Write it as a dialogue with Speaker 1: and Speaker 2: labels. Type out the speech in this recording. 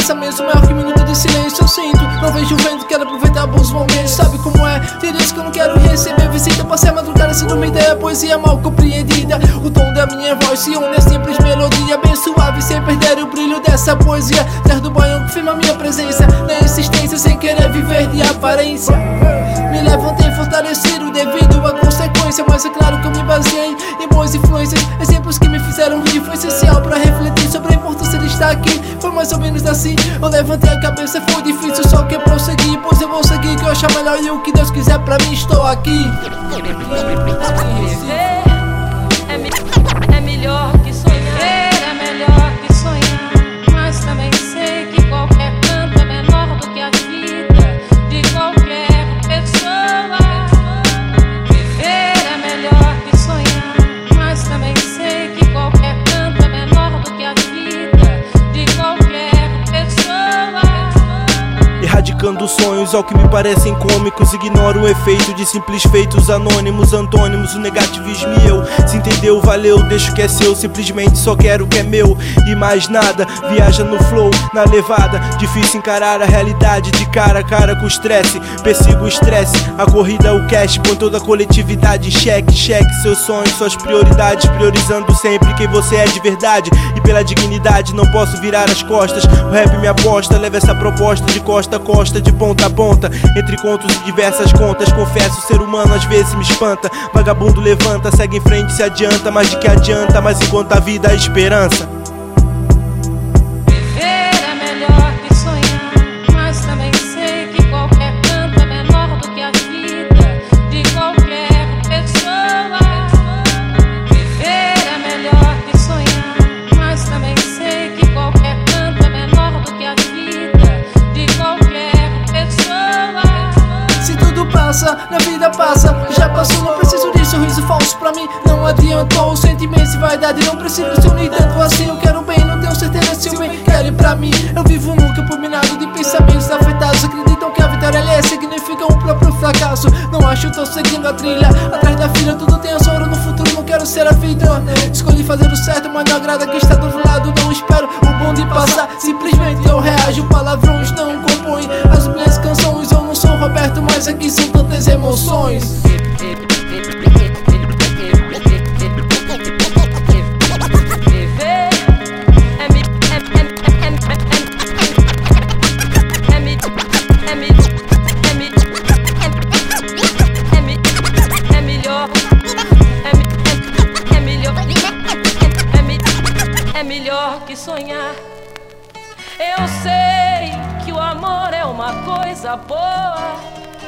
Speaker 1: pensamentos maior que minuto de silêncio eu sinto. Não vejo o vento, quero aproveitar bons momentos. Sabe como é? Direitos que eu não quero receber visita. Passei a madrugada sem dormir, daí a poesia mal compreendida. O tom da minha voz se une a simples melodia, bem suave, sem perder o brilho dessa poesia. Ter do banho que firma minha presença na insistência, sem querer viver de aparência. Me levantei fortalecido devido à consequência, mas é claro que eu me baseei em boas influências, exemplos que me fizeram rir. Foi essencial pra refletir sobre a importância de estar aqui. Foi mais ou menos assim, eu levantei a cabeça, foi difícil, só que eu prossegui. Pois eu vou seguir, que eu achar melhor, e o que Deus quiser pra mim, estou aqui.
Speaker 2: É melhor que sonhar, é melhor que sonhar, mas também sei que qualquer canto é menor do que a vida de qualquer pessoa. Viver é melhor que sonhar, mas também sei que qualquer canto é menor do que a vida de qualquer pessoa.
Speaker 3: Erradicando sonhos ao que me parecem cômicos, ignoro o efeito de simples feitos anônimos, antônimos, o negativismo e eu. Se entendeu, valeu, deixo o que é seu, simplesmente só quero o que é meu e mais nada. Viaja no flow, na levada, difícil encarar a realidade de cara a cara com o estresse. Persigo o estresse, a corrida, o cash, põe toda a coletividade em xeque. Cheque seus sonhos, suas prioridades, priorizando sempre quem você é de verdade. E pela dignidade não posso virar as costas, o rap me aposta, leva essa proposta de costa a costa, de ponta a ponta, entre contos e diversas contas. Confesso, o ser humano às vezes me espanta. Vagabundo levanta, segue em frente, se adianta, mas de que adianta? Mas enquanto a vida, a esperança.
Speaker 2: Viver é melhor que sonhar, mas também sei que qualquer canto é menor do que a vida de qualquer pessoa. Viver é melhor que sonhar, mas também sei que qualquer canto é menor do que a vida de qualquer pessoa.
Speaker 1: Se tudo passa, na vida passa, já passou, não preciso de sorriso falso pra mim. Não adiantou, sentimentos e vaidade não precisam se unir tanto assim. Eu quero bem, não tenho certeza se o bem querem pra mim. Eu vivo num campo minado de pensamentos afetados, acreditam que a vitória ali significa um próprio fracasso. Não acho, tô seguindo a trilha, atrás da filha tudo tem ouro, no futuro não quero ser anfitrião. Escolhi fazer o certo, mas não agrada quem está do outro lado. Não espero o bonde passar, simplesmente eu reajo. Palavrões não compõem as minhas canções. Eu não sou Roberto, mas aqui são tantas emoções.
Speaker 2: É melhor que sonhar. Eu sei que o amor é uma coisa boa,